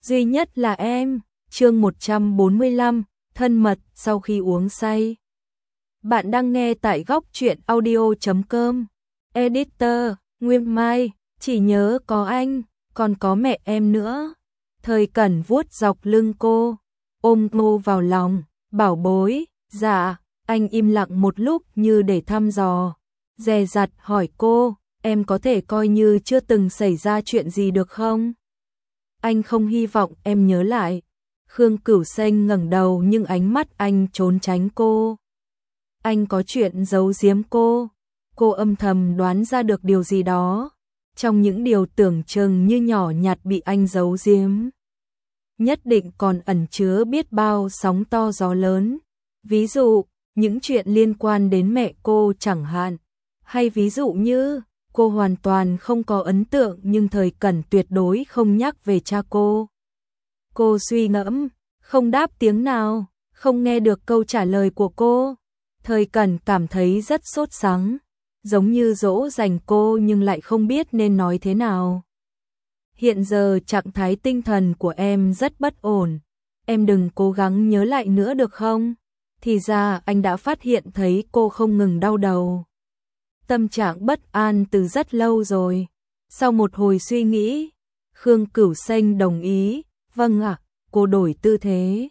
duy nhất là em. Chương 145, thân mật sau khi uống say. Bạn đang nghe tại góc truyện audio.com. Editor, Nguyên Mai, chỉ nhớ có anh, còn có mẹ em nữa. Thời Cẩn vuốt dọc lưng cô, ôm cô vào lòng, bảo bối, dạ. Anh im lặng một lúc như để thăm dò, dè dặt hỏi cô, em có thể coi như chưa từng xảy ra chuyện gì được không? Anh không hy vọng em nhớ lại. Khương Cửu Xanh ngẩng đầu nhưng ánh mắt anh trốn tránh cô. Anh có chuyện giấu giếm cô. Cô âm thầm đoán ra được điều gì đó trong những điều tưởng chừng như nhỏ nhặt bị anh giấu giếm. Nhất định còn ẩn chứa biết bao sóng to gió lớn. Ví dụ, những chuyện liên quan đến mẹ cô chẳng hạn. Hay ví dụ như, cô hoàn toàn không có ấn tượng nhưng Thời Cẩn tuyệt đối không nhắc về cha cô. Cô suy ngẫm, không đáp tiếng nào, không nghe được câu trả lời của cô. Thời Cẩn cảm thấy rất sốt sắng, giống như dỗ dành cô nhưng lại không biết nên nói thế nào. Hiện giờ trạng thái tinh thần của em rất bất ổn, em đừng cố gắng nhớ lại nữa được không? Thì ra anh đã phát hiện thấy cô không ngừng đau đầu. Tâm trạng bất an từ rất lâu rồi. Sau một hồi suy nghĩ, Khương Cửu Xanh đồng ý, vâng ạ, cô đổi tư thế.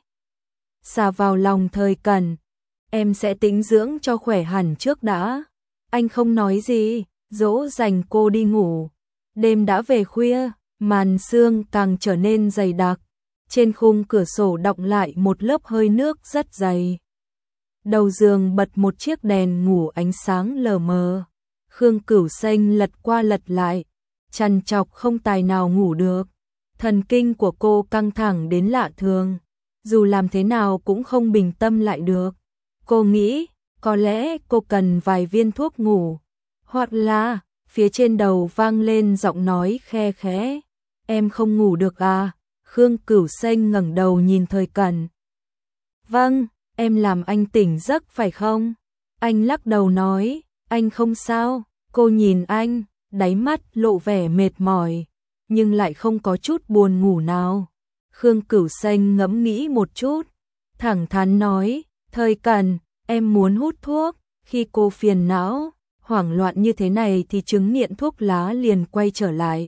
Xà vào lòng Thời Cẩn, em sẽ tĩnh dưỡng cho khỏe hẳn trước đã. Anh không nói gì, dỗ dành cô đi ngủ. Đêm đã về khuya, màn sương càng trở nên dày đặc. Trên khung cửa sổ đọng lại một lớp hơi nước rất dày. Đầu giường bật một chiếc đèn ngủ ánh sáng lờ mờ. Khương Cửu Xanh lật qua lật lại, trằn trọc không tài nào ngủ được. Thần kinh của cô căng thẳng đến lạ thường, dù làm thế nào cũng không bình tâm lại được. Cô nghĩ, có lẽ cô cần vài viên thuốc ngủ, hoặc là, phía trên đầu vang lên giọng nói khe khẽ, em không ngủ được à? Khương Cửu Xanh ngẩng đầu nhìn Thời Cẩn. Vâng, em làm anh tỉnh giấc phải không? Anh lắc đầu nói, anh không sao. Cô nhìn anh, đáy mắt lộ vẻ mệt mỏi, nhưng lại không có chút buồn ngủ nào. Khương Cửu Xanh ngẫm nghĩ một chút, thẳng thắn nói, Thời Cẩn, em muốn hút thuốc. Khi cô phiền não, hoảng loạn như thế này thì chứng nghiện thuốc lá liền quay trở lại.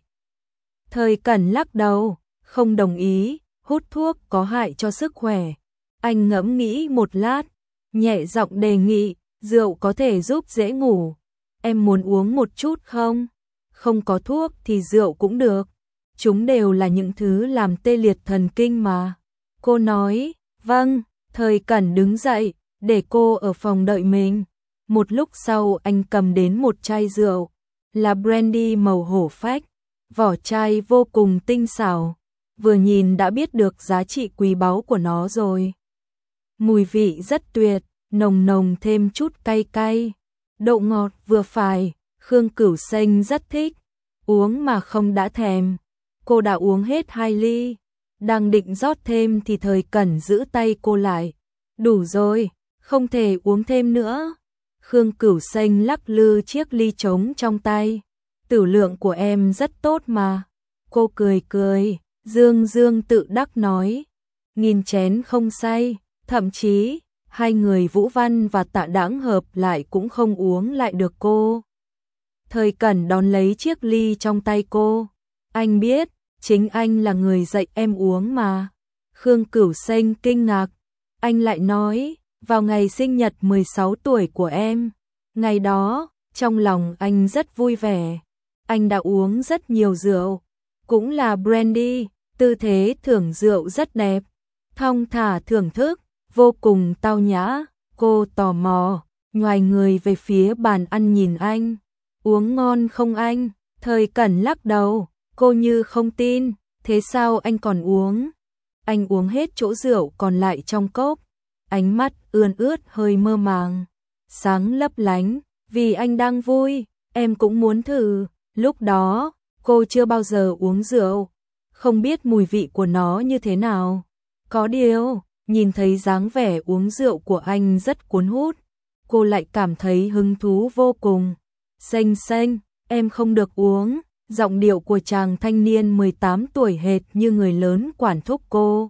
Thời Cẩn lắc đầu, không đồng ý, hút thuốc có hại cho sức khỏe. Anh ngẫm nghĩ một lát, nhẹ giọng đề nghị, rượu có thể giúp dễ ngủ. Em muốn uống một chút không? Không có thuốc thì rượu cũng được. Chúng đều là những thứ làm tê liệt thần kinh mà. Cô nói, vâng. Thời Cẩn đứng dậy, để cô ở phòng đợi mình. Một lúc sau anh cầm đến một chai rượu, là brandy màu hổ phách. Vỏ chai vô cùng tinh xảo, vừa nhìn đã biết được giá trị quý báu của nó rồi. Mùi vị rất tuyệt, nồng nồng thêm chút cay cay. Độ ngọt vừa phải, Khương Cửu Xanh rất thích, uống mà không đã thèm. Cô đã uống hết 2 ly, đang định rót thêm thì Thời Cẩn giữ tay cô lại. Đủ rồi, không thể uống thêm nữa. Khương Cửu Xanh lắc lư chiếc ly trống trong tay. Tử lượng của em rất tốt mà. Cô cười cười, dương dương tự đắc nói. Nghìn chén không say, thậm chí hai người Vũ Văn và Tạ Đãng hợp lại cũng không uống lại được cô. Thời Cẩn đón lấy chiếc ly trong tay cô. Anh biết, chính anh là người dạy em uống mà. Khương Cửu Xanh kinh ngạc. Anh lại nói, vào ngày sinh nhật 16 tuổi của em. Ngày đó, trong lòng anh rất vui vẻ. Anh đã uống rất nhiều rượu, cũng là brandy, tư thế thưởng rượu rất đẹp. Thong thả thưởng thức, vô cùng tao nhã. Cô tò mò, nhoài người về phía bàn ăn nhìn anh. Uống ngon không anh? Thời Cẩn lắc đầu, cô như không tin. Thế sao anh còn uống? Anh uống hết chỗ rượu còn lại trong cốc. Ánh mắt ươn ướt hơi mơ màng, sáng lấp lánh. Vì anh đang vui, em cũng muốn thử. Lúc đó, cô chưa bao giờ uống rượu, không biết mùi vị của nó như thế nào. Có điều, nhìn thấy dáng vẻ uống rượu của anh rất cuốn hút, cô lại cảm thấy hứng thú vô cùng. Xanh xanh, em không được uống. Giọng điệu của chàng thanh niên 18 tuổi hệt như người lớn quản thúc cô.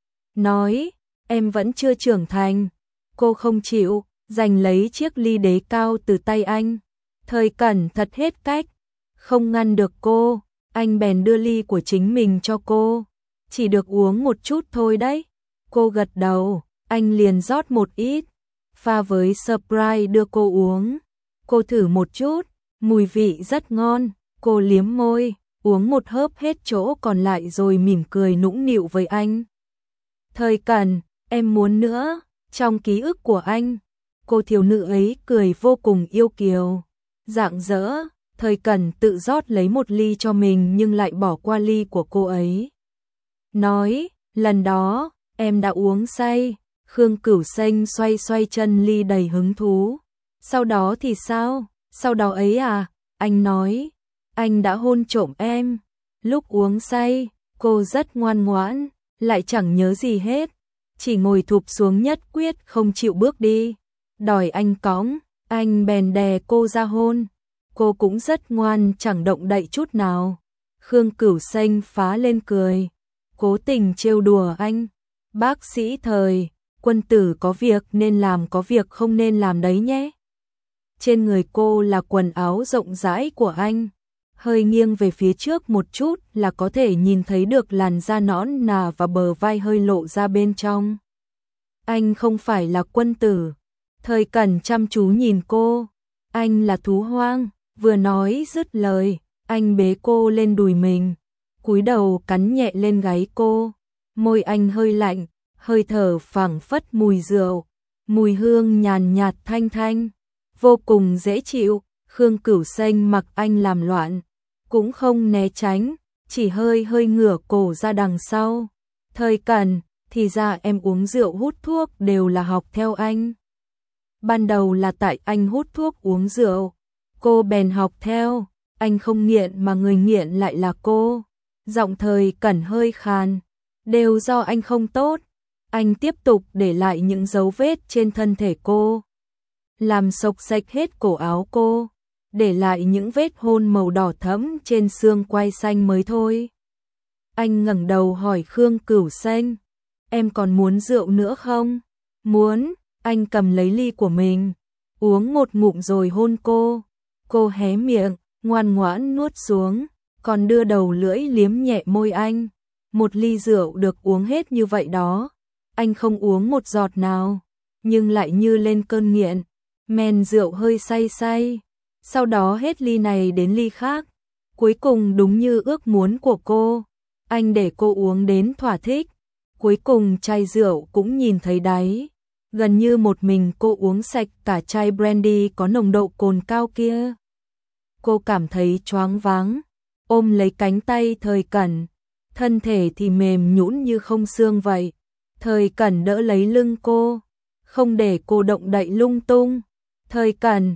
Nói, em vẫn chưa trưởng thành. Cô không chịu, giành lấy chiếc ly đế cao từ tay anh. Thời Cẩn thật hết cách, không ngăn được cô, anh bèn đưa ly của chính mình cho cô. Chỉ được uống một chút thôi đấy. Cô gật đầu, anh liền rót một ít, pha với Sprite đưa cô uống. Cô thử một chút, mùi vị rất ngon, cô liếm môi, uống một hớp hết chỗ còn lại rồi mỉm cười nũng nịu với anh. Thời Cẩn, em muốn nữa. Trong ký ức của anh, cô thiếu nữ ấy cười vô cùng yêu kiều, rạng rỡ. Thời Cẩn tự rót lấy một ly cho mình nhưng lại bỏ qua ly của cô ấy. Nói, lần đó, em đã uống say. Khương Cửu Xanh xoay xoay chân ly đầy hứng thú. Sau đó thì sao? Sau đó ấy à? Anh nói, anh đã hôn trộm em. Lúc uống say, cô rất ngoan ngoãn, lại chẳng nhớ gì hết. Chỉ ngồi thụp xuống nhất quyết không chịu bước đi. Đòi anh cõng, anh bèn đè cô ra hôn. Cô cũng rất ngoan chẳng động đậy chút nào. Khương Cửu Xanh phá lên cười, cố tình trêu đùa anh. Bác sĩ Thời, quân tử có việc nên làm có việc không nên làm đấy nhé. Trên người cô là quần áo rộng rãi của anh. Hơi nghiêng về phía trước một chút là có thể nhìn thấy được làn da nõn nà và bờ vai hơi lộ ra bên trong. Anh không phải là quân tử. Thời Cẩn chăm chú nhìn cô. Anh là thú hoang. Vừa nói dứt lời, anh bế cô lên đùi mình, cúi đầu cắn nhẹ lên gáy cô. Môi anh hơi lạnh, hơi thở phảng phất mùi rượu, mùi hương nhàn nhạt thanh thanh, vô cùng dễ chịu. Khương Cửu Xanh mặc anh làm loạn, cũng không né tránh, chỉ hơi hơi ngửa cổ ra đằng sau. Thời Cẩn, thì ra em uống rượu hút thuốc đều là học theo anh. Ban đầu là tại anh hút thuốc uống rượu, cô bèn học theo. Anh không nghiện mà người nghiện lại là cô. Giọng Thời Cẩn hơi khàn, đều do anh không tốt. Anh tiếp tục để lại những dấu vết trên thân thể cô, làm xộc sạch hết cổ áo cô, để lại những vết hôn màu đỏ thẫm trên xương quai xanh mới thôi. Anh ngẩng đầu hỏi Khương Cửu Xanh, em còn muốn rượu nữa không? Muốn. Anh cầm lấy ly của mình, uống một ngụm rồi hôn cô. Cô hé miệng, ngoan ngoãn nuốt xuống, còn đưa đầu lưỡi liếm nhẹ môi anh. Một ly rượu được uống hết như vậy đó, anh không uống một giọt nào, nhưng lại như lên cơn nghiện, men rượu hơi say say. Sau đó hết ly này đến ly khác, cuối cùng đúng như ước muốn của cô, anh để cô uống đến thỏa thích. Cuối cùng chai rượu cũng nhìn thấy đáy, gần như một mình cô uống sạch cả chai brandy có nồng độ cồn cao kia. Cô cảm thấy choáng váng, ôm lấy cánh tay Thời Cẩn, thân thể thì mềm nhũn như không xương vậy. Thời Cẩn đỡ lấy lưng cô, không để cô động đậy lung tung. Thời Cẩn,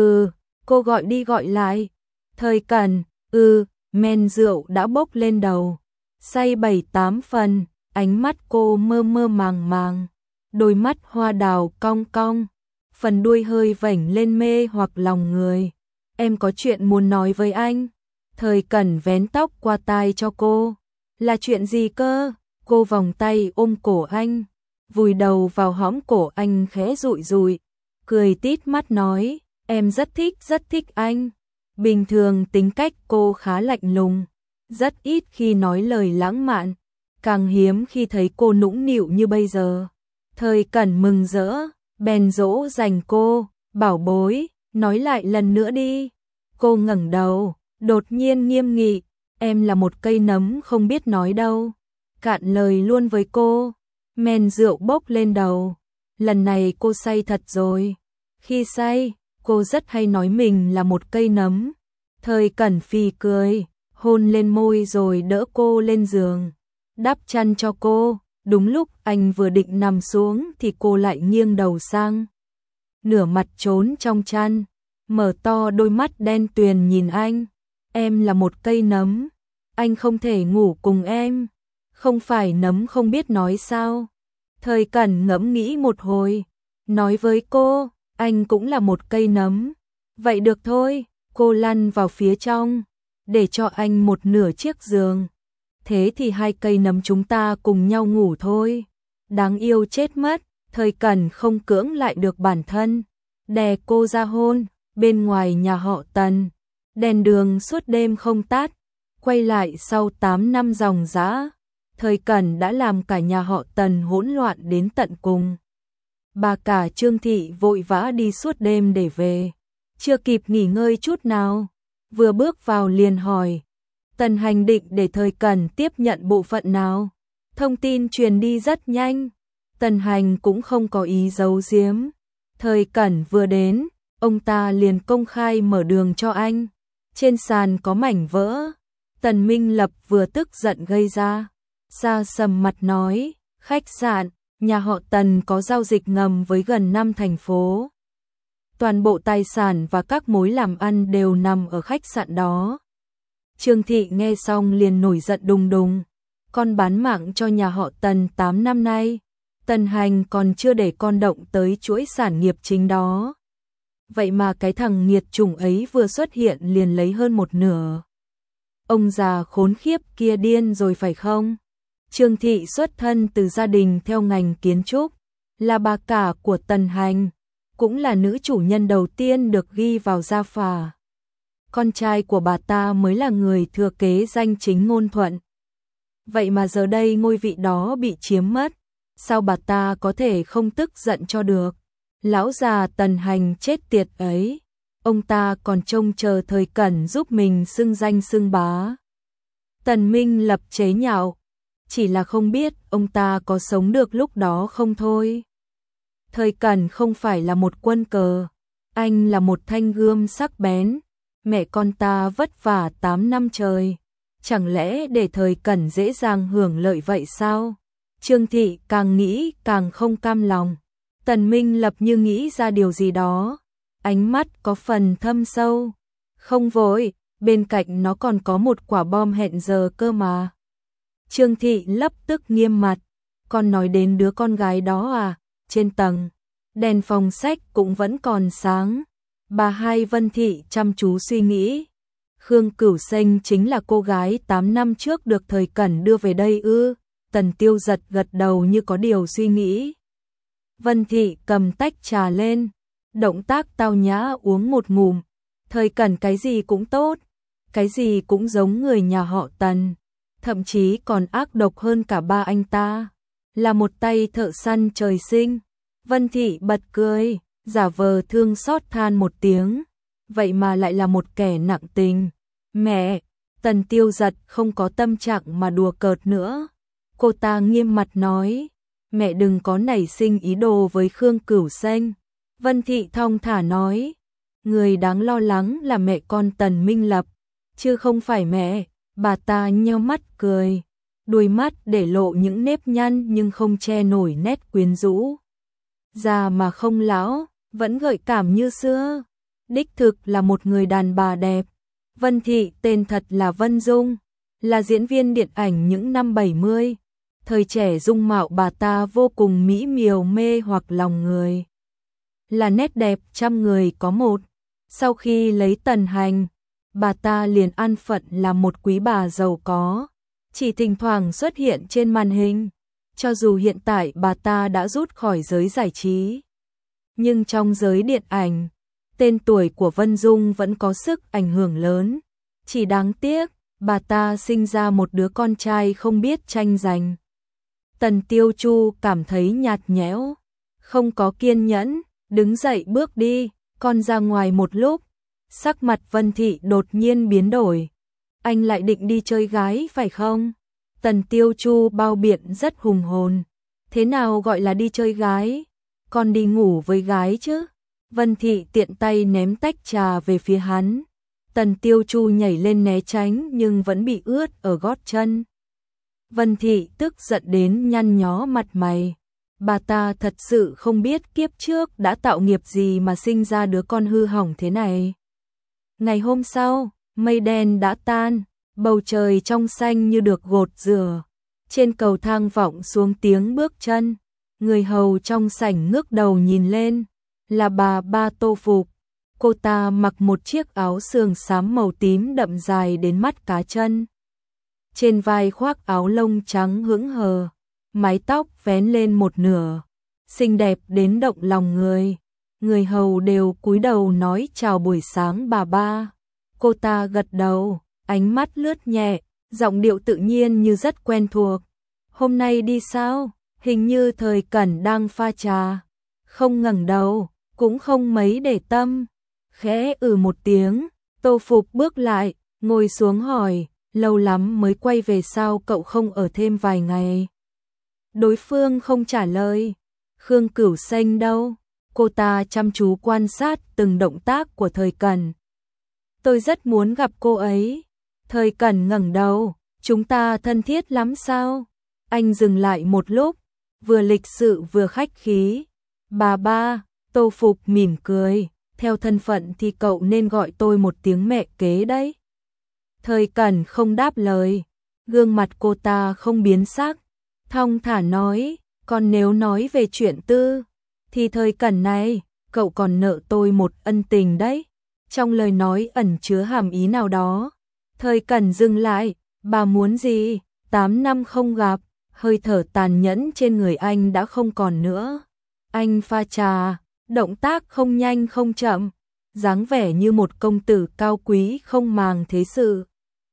cô gọi đi gọi lại. Thời Cẩn, men rượu đã bốc lên đầu, say 7-8 phần, ánh mắt cô mơ mơ màng màng, đôi mắt hoa đào cong cong, phần đuôi hơi vểnh lên mê hoặc lòng người. Em có chuyện muốn nói với anh. Thời Cẩn vén tóc qua tai cho cô. Là chuyện gì cơ? Cô vòng tay ôm cổ anh, vùi đầu vào hõm cổ anh khẽ dụi dụi, cười tít mắt nói, em rất thích anh. Bình thường tính cách cô khá lạnh lùng, rất ít khi nói lời lãng mạn, càng hiếm khi thấy cô nũng nịu như bây giờ. Thời Cẩn mừng rỡ, bèn dỗ dành cô, bảo bối, nói lại lần nữa đi. Cô ngẩng đầu, đột nhiên nghiêm nghị, em là một cây nấm không biết nói đâu. Cạn lời luôn với cô, men rượu bốc lên đầu. Lần này cô say thật rồi. Khi say, cô rất hay nói mình là một cây nấm. Thời Cẩn phì cười, hôn lên môi rồi đỡ cô lên giường, đắp chăn cho cô. Đúng lúc anh vừa định nằm xuống thì cô lại nghiêng đầu sang, nửa mặt trốn trong chăn, mở to đôi mắt đen tuyền nhìn anh. Em là một cây nấm, anh không thể ngủ cùng em. Không phải nấm không biết nói sao? Thời Cẩn ngẫm nghĩ một hồi, nói với cô, anh cũng là một cây nấm. Vậy được thôi, cô lăn vào phía trong, để cho anh một nửa chiếc giường. Thế thì 2 cây nấm chúng ta cùng nhau ngủ thôi. Đáng yêu chết mất, Thời Cẩn không cưỡng lại được bản thân, đè cô ra hôn. Bên ngoài nhà họ Tần, đèn đường suốt đêm không tắt. Quay lại sau 8 năm ròng rã, Thời Cẩn đã làm cả nhà họ Tần hỗn loạn đến tận cùng. Bà cả Trương Thị vội vã đi suốt đêm để về, chưa kịp nghỉ ngơi chút nào, vừa bước vào liền hỏi: Tần Hành định để Thời Cẩn tiếp nhận bộ phận nào? Thông tin truyền đi rất nhanh, Tần Hành cũng không có ý giấu giếm. Thời Cẩn vừa đến, ông ta liền công khai mở đường cho anh. Trên sàn có mảnh vỡ. Tần Minh Lập vừa tức giận gây ra, xa sầm mặt nói: khách sạn, nhà họ Tần có giao dịch ngầm với gần 5 thành phố. Toàn bộ tài sản và các mối làm ăn đều nằm ở khách sạn đó. Trương Thị nghe xong liền nổi giận đùng đùng. Con bán mạng cho nhà họ Tần 8 năm nay, Tần Hành còn chưa để con động tới chuỗi sản nghiệp chính đó. Vậy mà cái thằng nghiệt chủng ấy vừa xuất hiện liền lấy hơn một nửa. Ông già khốn khiếp kia điên rồi phải không? Trương Thị xuất thân từ gia đình theo ngành kiến trúc, là bà cả của Tần Hành, cũng là nữ chủ nhân đầu tiên được ghi vào gia phả. Con trai của bà ta mới là người thừa kế danh chính ngôn thuận. Vậy mà giờ đây ngôi vị đó bị chiếm mất, sao bà ta có thể không tức giận cho được? Lão già Tần Hành chết tiệt ấy, ông ta còn trông chờ Thời Cẩn giúp mình xưng danh xưng bá. Tần Minh Lập chế nhạo, chỉ là không biết ông ta có sống được lúc đó không thôi. Thời Cẩn không phải là một quân cờ, anh là một thanh gươm sắc bén. Mẹ con ta vất vả 8 năm trời, chẳng lẽ để Thời Cẩn dễ dàng hưởng lợi vậy sao? Trương Thị càng nghĩ càng không cam lòng. Tần Minh Lập như nghĩ ra điều gì đó, ánh mắt có phần thâm sâu. Không vội, bên cạnh nó còn có một quả bom hẹn giờ cơ mà. Trương Thị lập tức nghiêm mặt, con nói đến đứa con gái đó à? Trên tầng, đèn phòng sách cũng vẫn còn sáng. Bà hai Vân Thị chăm chú suy nghĩ. Khương Cửu Sinh chính là cô gái 8 năm trước được Thời Cẩn đưa về đây ư? Tần Tiêu Giật gật đầu như có điều suy nghĩ. Vân Thị cầm tách trà lên, động tác tao nhã uống một ngụm. Thời Cẩn cái gì cũng tốt, cái gì cũng giống người nhà họ Tần, thậm chí còn ác độc hơn cả ba anh ta, là một tay thợ săn trời sinh. Vân Thị bật cười, giả vờ thương xót than một tiếng, vậy mà lại là một kẻ nặng tình. Mẹ, Tần Tiêu Giật không có tâm trạng mà đùa cợt nữa. Cô ta nghiêm mặt nói, mẹ đừng có nảy sinh ý đồ với Khương Cửu Sinh. Vân Thị thong thả nói, người đáng lo lắng là mẹ con Tần Minh Lập, chứ không phải mẹ. Bà ta nheo mắt cười, đuôi mắt để lộ những nếp nhăn nhưng không che nổi nét quyến rũ. Già mà không lão, vẫn gợi cảm như xưa. Đích thực là một người đàn bà đẹp. Vân Thị tên thật là Vân Dung, là diễn viên điện ảnh những năm 70. Thời trẻ dung mạo bà ta vô cùng mỹ miều mê hoặc lòng người, là nét đẹp trăm người có một. Sau khi lấy Tần Hành, bà ta liền an phận là một quý bà giàu có, chỉ thỉnh thoảng xuất hiện trên màn hình. Cho dù hiện tại bà ta đã rút khỏi giới giải trí, nhưng trong giới điện ảnh, tên tuổi của Vân Dung vẫn có sức ảnh hưởng lớn. Chỉ đáng tiếc, bà ta sinh ra một đứa con trai không biết tranh giành. Tần Tiêu Chu cảm thấy nhạt nhẽo, không có kiên nhẫn, đứng dậy bước đi, con ra ngoài một lúc. Sắc mặt Vân Thị đột nhiên biến đổi. Anh lại định đi chơi gái phải không? Tần Tiêu Chu bao biện rất hùng hồn. Thế nào gọi là đi chơi gái? Con đi ngủ với gái chứ? Vân Thị tiện tay ném tách trà về phía hắn. Tần Tiêu Chu nhảy lên né tránh nhưng vẫn bị ướt ở gót chân. Vân Thị tức giận đến nhăn nhó mặt mày. Bà ta thật sự không biết kiếp trước đã tạo nghiệp gì mà sinh ra đứa con hư hỏng thế này. Ngày hôm sau, mây đen đã tan, bầu trời trong xanh như được gột rửa. Trên cầu thang vọng xuống tiếng bước chân. Người hầu trong sảnh ngước đầu nhìn lên, là bà Ba Tô Phục. Cô ta mặc một chiếc áo sườn xám màu tím đậm dài đến mắt cá chân. Trên vai khoác áo lông trắng hững hờ, mái tóc vén lên một nửa, xinh đẹp đến động lòng người. Người hầu đều cúi đầu nói chào buổi sáng bà ba. Cô ta gật đầu, ánh mắt lướt nhẹ, giọng điệu tự nhiên như rất quen thuộc. Hôm nay đi sao? Hình như Thời Cẩn đang pha trà. Không ngẩng đầu, cũng không mấy để tâm. Khẽ một tiếng, Tô Phục bước lại, ngồi xuống hỏi, lâu lắm mới quay về sao cậu không ở thêm vài ngày? Đối phương không trả lời. Khương Cửu Xanh đâu? Cô ta chăm chú quan sát từng động tác của Thời Cẩn. Tôi rất muốn gặp cô ấy. Thời Cẩn ngẩng đầu, chúng ta thân thiết lắm sao? Anh dừng lại một lúc, vừa lịch sự vừa khách khí. Bà ba, Tô Phục mỉm cười, theo thân phận thì cậu nên gọi tôi một tiếng mẹ kế đấy. Thời Cẩn không đáp lời, gương mặt cô ta không biến sắc, thong thả nói, còn nếu nói về chuyện tư, thì Thời Cẩn này, cậu còn nợ tôi một ân tình đấy. Trong lời nói ẩn chứa hàm ý nào đó. Thời Cẩn dừng lại, bà muốn gì? 8 năm không gặp, hơi thở tàn nhẫn trên người anh đã không còn nữa. Anh pha trà, động tác không nhanh không chậm, dáng vẻ như một công tử cao quý không màng thế sự.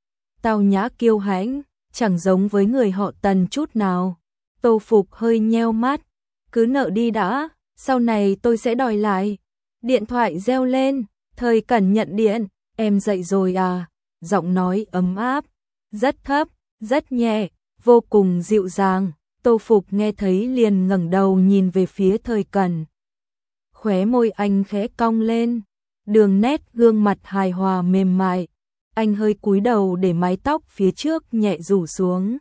Tao nhã kiêu hãnh, chẳng giống với người họ Tần chút nào. Tô Phục hơi nheo mắt, cứ nợ đi đã, sau này tôi sẽ đòi lại. Điện thoại reo lên, Thời Cẩn nhận điện, em dậy rồi à? Giọng nói ấm áp, rất thấp, rất nhẹ, vô cùng dịu dàng. Tô Phục nghe thấy liền ngẩng đầu nhìn về phía Thời Cẩn. Khóe môi anh khẽ cong lên, đường nét gương mặt hài hòa mềm mại. Anh hơi cúi đầu để mái tóc phía trước nhẹ rủ xuống.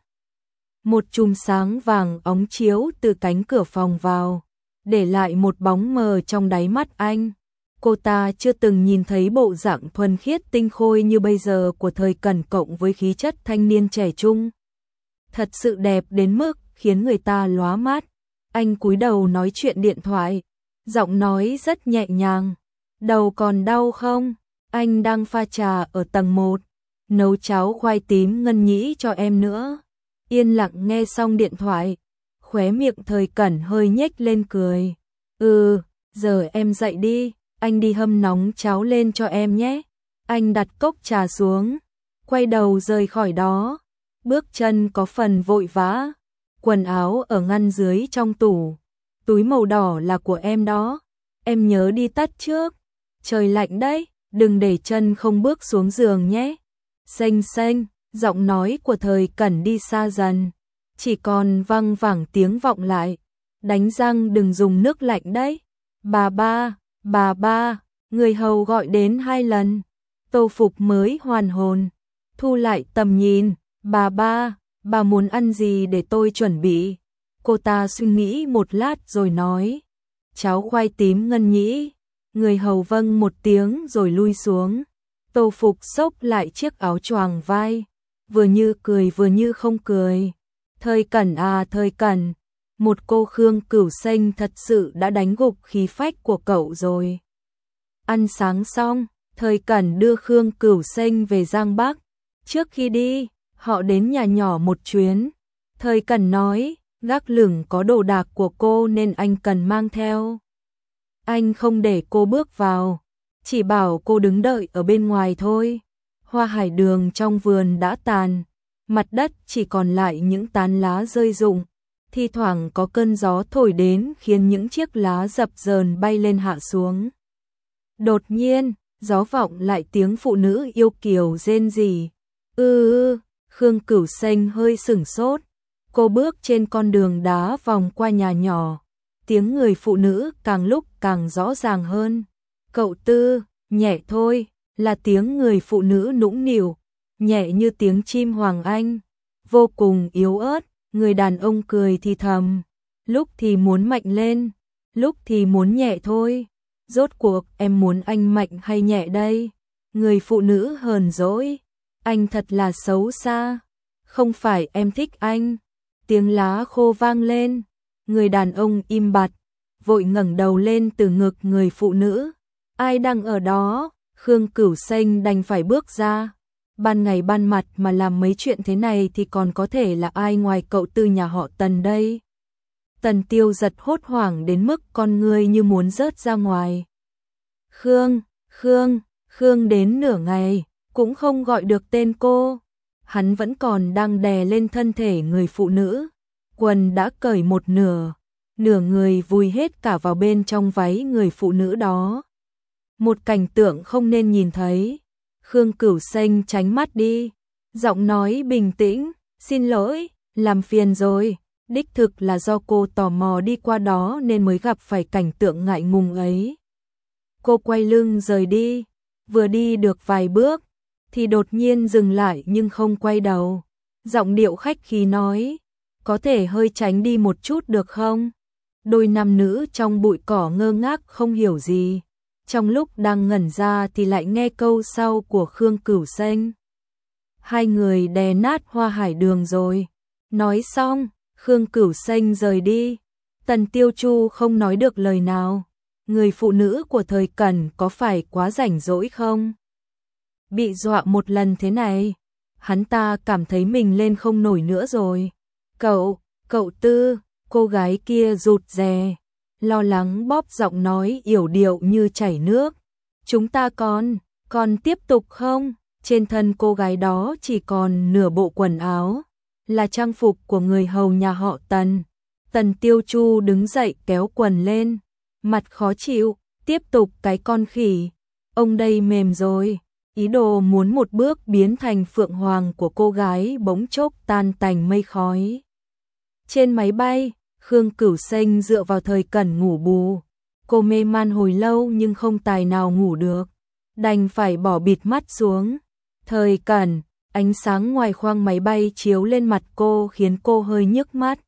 Một chùm sáng vàng óng chiếu từ cánh cửa phòng vào, để lại một bóng mờ trong đáy mắt anh. Cô ta chưa từng nhìn thấy bộ dạng thuần khiết tinh khôi như bây giờ của Thời Cẩn cộng với khí chất thanh niên trẻ trung. Thật sự đẹp đến mức khiến người ta lóa mắt. Anh cúi đầu nói chuyện điện thoại, giọng nói rất nhẹ nhàng. Đầu còn đau không? Anh đang pha trà ở tầng 1, nấu cháo khoai tím ngân nhĩ cho em nữa. Yên lặng nghe xong điện thoại, khóe miệng Thời Cẩn hơi nhếch lên cười. Giờ em dậy đi, anh đi hâm nóng cháo lên cho em nhé. Anh đặt cốc trà xuống, quay đầu rời khỏi đó, bước chân có phần vội vã. Quần áo ở ngăn dưới trong tủ, túi màu đỏ là của em đó, em nhớ đi tắt trước. Trời lạnh đấy, đừng để chân không bước xuống giường nhé. Xanh xanh, giọng nói của Thời Cẩn đi xa dần, chỉ còn văng vẳng tiếng vọng lại. Đánh răng đừng dùng nước lạnh đấy. Bà ba, người hầu gọi đến 2 lần. Tô Phục mới hoàn hồn, thu lại tầm nhìn. Bà muốn ăn gì để tôi chuẩn bị? Cô ta suy nghĩ một lát rồi nói, cháo khoai tím ngân nhĩ. Người hầu vâng một tiếng rồi lui xuống. Tô Phục xốc lại chiếc áo choàng vai, vừa như cười vừa như không cười. Thời Cẩn à Thời Cẩn, một cô Khương Cửu Xanh thật sự đã đánh gục khí phách của cậu rồi. Ăn sáng xong, Thời Cẩn đưa Khương Cửu Xanh về Giang Bắc. Trước khi đi, họ đến nhà nhỏ một chuyến. Thời Cẩn nói, gác lửng có đồ đạc của cô nên anh cần mang theo. Anh không để cô bước vào, chỉ bảo cô đứng đợi ở bên ngoài thôi. Hoa hải đường trong vườn đã tàn, mặt đất chỉ còn lại những tán lá rơi rụng. Thi thoảng có cơn gió thổi đến khiến những chiếc lá dập dờn bay lên hạ xuống. Đột nhiên, gió vọng lại tiếng phụ nữ yêu kiều rên rỉ. Khương Cửu Xanh hơi sửng sốt. Cô bước trên con đường đá vòng qua nhà nhỏ. Tiếng người phụ nữ càng lúc càng rõ ràng hơn. Cậu Tư, nhẹ thôi, là tiếng người phụ nữ nũng nịu, nhẹ như tiếng chim hoàng anh, vô cùng yếu ớt. Người đàn ông cười thì thầm, lúc thì muốn mạnh lên, lúc thì muốn nhẹ thôi. Rốt cuộc em muốn anh mạnh hay nhẹ đây? Người phụ nữ hờn dỗi, anh thật là xấu xa. Không phải em thích anh. Tiếng lá khô vang lên, người đàn ông im bặt, vội ngẩng đầu lên từ ngực người phụ nữ. Ai đang ở đó? Khương Cửu Xanh đành phải bước ra. Ban ngày ban mặt mà làm mấy chuyện thế này thì còn có thể là ai ngoài cậu Tư nhà họ Tần đây? Tần Tiêu giật hốt hoảng đến mức con ngươi như muốn rớt ra ngoài. Khương đến nửa ngày, cũng không gọi được tên cô. Hắn vẫn còn đang đè lên thân thể người phụ nữ. Quần đã cởi một nửa, nửa người vùi hết cả vào bên trong váy người phụ nữ đó. Một cảnh tượng không nên nhìn thấy. Khương Cửu Xanh tránh mắt đi, giọng nói bình tĩnh, xin lỗi, làm phiền rồi. Đích thực là do cô tò mò đi qua đó nên mới gặp phải cảnh tượng ngại ngùng ấy. Cô quay lưng rời đi, vừa đi được vài bước, thì đột nhiên dừng lại nhưng không quay đầu. Giọng điệu khách khí nói, có thể hơi tránh đi một chút được không? Đôi nam nữ trong bụi cỏ ngơ ngác không hiểu gì. Trong lúc đang ngẩn ra thì lại nghe câu sau của Khương Cửu Xanh. Hai người đè nát Hoa Hải Đường rồi. Nói xong, Khương Cửu Xanh rời đi. Tần Tiêu Chu không nói được lời nào. Người phụ nữ của thời Cẩn có phải quá rảnh rỗi không? Bị dọa một lần thế này, hắn ta cảm thấy mình lên không nổi nữa rồi. Cậu Tư, cô gái kia rụt rè, lo lắng bóp giọng nói yểu điệu như chảy nước. Chúng ta còn tiếp tục không? Trên thân cô gái đó chỉ còn nửa bộ quần áo, là trang phục của người hầu nhà họ Tần. Tần Tiêu Chu đứng dậy kéo quần lên, mặt khó chịu, tiếp tục cái con khỉ. Ông đây mềm rồi. Ý đồ muốn một bước biến thành phượng hoàng của cô gái bỗng chốc tan tành mây khói. Trên máy bay, Khương Cửu Xanh dựa vào thời Cẩn ngủ bù. Cô mê man hồi lâu nhưng không tài nào ngủ được, đành phải bỏ bịt mắt xuống. Thời Cẩn, ánh sáng ngoài khoang máy bay chiếu lên mặt cô khiến cô hơi nhức mắt.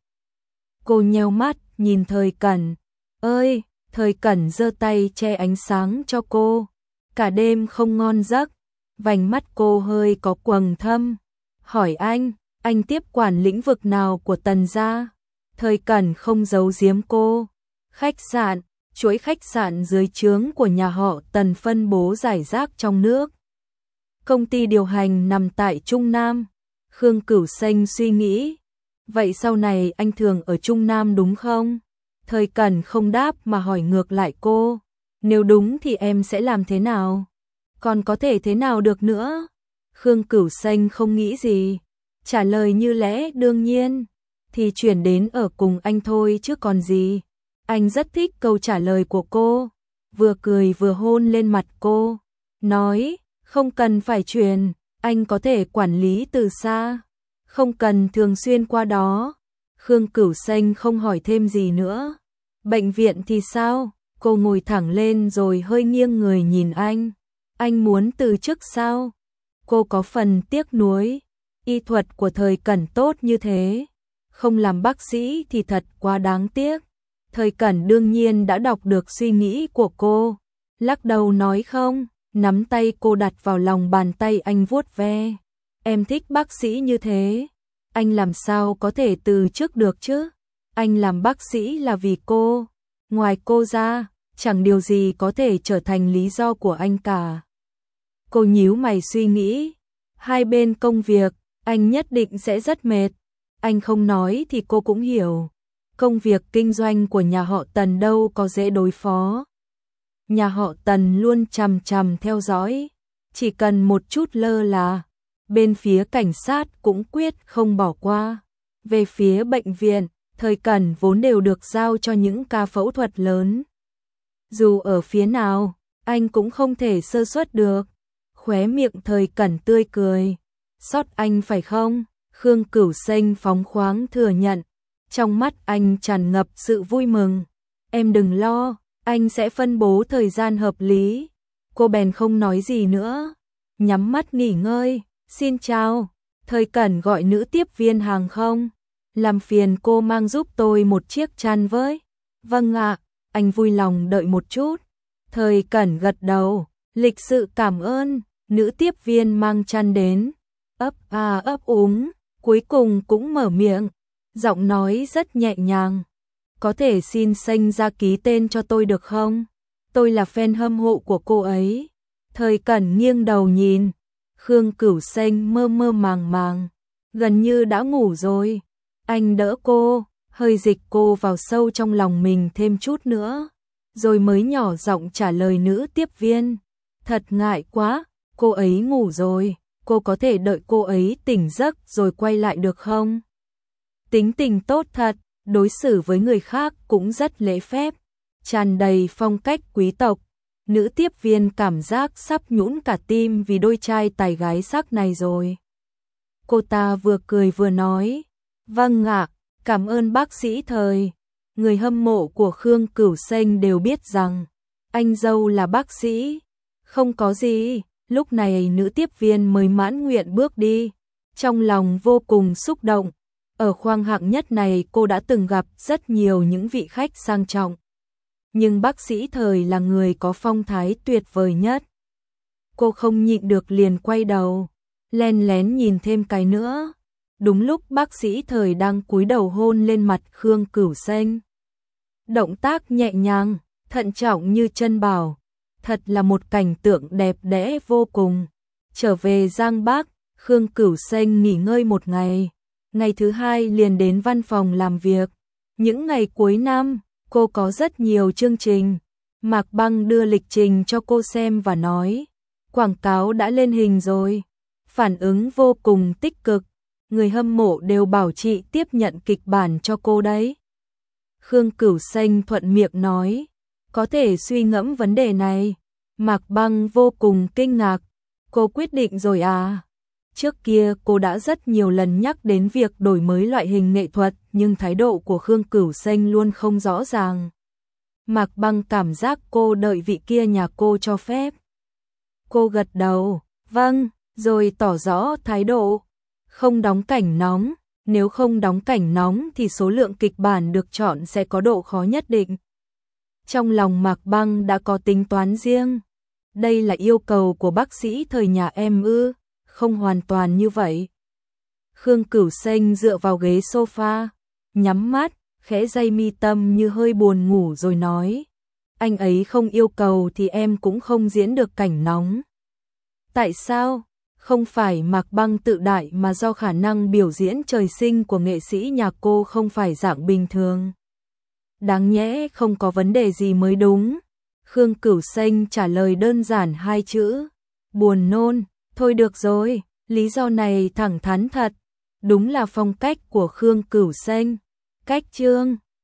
Cô nheo mắt nhìn Thời Cẩn. Ơi, Thời Cẩn giơ tay che ánh sáng cho cô. Cả đêm không ngon giấc. Vành mắt cô hơi có quầng thâm. Hỏi anh tiếp quản lĩnh vực nào của Tần gia? Thời Cẩn không giấu giếm cô. Khách sạn, chuỗi khách sạn dưới trướng của nhà họ Tần phân bố rải rác trong nước. Công ty điều hành nằm tại Trung Nam. Khương Cửu Xanh suy nghĩ. Vậy sau này anh thường ở Trung Nam đúng không? Thời Cẩn không đáp mà hỏi ngược lại cô. Nếu đúng thì em sẽ làm thế nào? Còn có thể thế nào được nữa? Khương Cửu Xanh không nghĩ gì, trả lời như lẽ đương nhiên. Thì chuyển đến ở cùng anh thôi chứ còn gì. Anh rất thích câu trả lời của cô, vừa cười vừa hôn lên mặt cô. Nói, không cần phải chuyển, anh có thể quản lý từ xa. Không cần thường xuyên qua đó. Khương Cửu Xanh không hỏi thêm gì nữa. Bệnh viện thì sao? Cô ngồi thẳng lên rồi hơi nghiêng người nhìn anh. Anh muốn từ chức sao? Cô có phần tiếc nuối. Y thuật của Thời Cẩn tốt như thế, không làm bác sĩ thì thật quá đáng tiếc. Thời Cẩn đương nhiên đã đọc được suy nghĩ của cô. Lắc đầu nói không, nắm tay cô đặt vào lòng bàn tay anh vuốt ve. Em thích bác sĩ như thế. Anh làm sao có thể từ chức được chứ? Anh làm bác sĩ là vì cô. Ngoài cô ra, chẳng điều gì có thể trở thành lý do của anh cả. Cô nhíu mày suy nghĩ. Hai bên công việc, anh nhất định sẽ rất mệt. Anh không nói thì cô cũng hiểu. Công việc kinh doanh của nhà họ Tần đâu có dễ đối phó. Nhà họ Tần luôn chằm chằm theo dõi. Chỉ cần một chút lơ là, bên phía cảnh sát cũng quyết không bỏ qua. Về phía bệnh viện, Thời Cẩn vốn đều được giao cho những ca phẫu thuật lớn. Dù ở phía nào, anh cũng không thể sơ suất được. Khóe miệng Thời Cẩn tươi cười. Sót anh phải không? Khương Cửu Xanh phóng khoáng thừa nhận. Trong mắt anh tràn ngập sự vui mừng. Em đừng lo, anh sẽ phân bố thời gian hợp lý. Cô bèn không nói gì nữa, nhắm mắt nghỉ ngơi. Xin chào. Thời Cẩn gọi nữ tiếp viên hàng không. Làm phiền cô mang giúp tôi một chiếc chăn với. Vâng ạ, anh vui lòng đợi một chút. Thời Cẩn gật đầu, lịch sự cảm ơn. Nữ tiếp viên mang chăn đến, ấp ấp úng, cuối cùng cũng mở miệng, giọng nói rất nhẹ nhàng. Có thể xin Xanh ra ký tên cho tôi được không? Tôi là fan hâm mộ của cô ấy. Thời Cẩn nghiêng đầu nhìn, Khương Cửu Xanh mơ mơ màng màng, gần như đã ngủ rồi. Anh đỡ cô, hơi dịch cô vào sâu trong lòng mình thêm chút nữa, rồi mới nhỏ giọng trả lời nữ tiếp viên. Thật ngại quá, cô ấy ngủ rồi, cô có thể đợi cô ấy tỉnh giấc rồi quay lại được không? Tính tình tốt thật, đối xử với người khác cũng rất lễ phép, tràn đầy phong cách quý tộc. Nữ tiếp viên cảm giác sắp nhũn cả tim vì đôi trai tài gái sắc này rồi. Cô ta vừa cười vừa nói, vâng ạ, cảm ơn bác sĩ Thời. Người hâm mộ của Khương Cửu Xanh đều biết rằng anh dâu là bác sĩ. Không có gì, lúc này nữ tiếp viên mới mãn nguyện bước đi, trong lòng vô cùng xúc động. Ở khoang hạng nhất này cô đã từng gặp rất nhiều những vị khách sang trọng, nhưng bác sĩ Thời là người có phong thái tuyệt vời nhất. Cô không nhịn được liền quay đầu, len lén nhìn thêm cái nữa. Đúng lúc bác sĩ Thời đang cúi đầu hôn lên mặt Khương Cửu Xanh. Động tác nhẹ nhàng, thận trọng như chân bảo, thật là một cảnh tượng đẹp đẽ vô cùng. Trở về Giang Bắc, Khương Cửu Xanh nghỉ ngơi một ngày. Ngày thứ hai liền đến văn phòng làm việc. Những ngày cuối năm, cô có rất nhiều chương trình. Mạc Băng đưa lịch trình cho cô xem và nói, quảng cáo đã lên hình rồi. Phản ứng vô cùng tích cực, người hâm mộ đều bảo chị tiếp nhận kịch bản cho cô đấy. Khương Cửu Xanh thuận miệng nói, có thể suy ngẫm vấn đề này. Mạc Băng vô cùng kinh ngạc, cô quyết định rồi à? Trước kia cô đã rất nhiều lần nhắc đến việc đổi mới loại hình nghệ thuật, nhưng thái độ của Khương Cửu Xanh luôn không rõ ràng. Mạc Băng cảm giác cô đợi vị kia nhà cô cho phép. Cô gật đầu, vâng, rồi tỏ rõ thái độ. Không đóng cảnh nóng, nếu không đóng cảnh nóng thì số lượng kịch bản được chọn sẽ có độ khó nhất định. Trong lòng Mạc Băng đã có tính toán riêng. Đây là yêu cầu của bác sĩ Thời nhà em ư? Không hoàn toàn như vậy. Khương Cửu Xanh dựa vào ghế sofa, nhắm mắt, khẽ day mi tâm như hơi buồn ngủ rồi nói, anh ấy không yêu cầu thì em cũng không diễn được cảnh nóng. Tại sao? Không phải Mạc Băng tự đại mà do khả năng biểu diễn trời sinh của nghệ sĩ nhà cô không phải dạng bình thường. Đáng nhẽ không có vấn đề gì mới đúng. Khương Cửu Xanh trả lời đơn giản 2 chữ, buồn nôn. Thôi được rồi, lý do này thẳng thắn thật, đúng là phong cách của Khương Cửu Xanh. Cách chương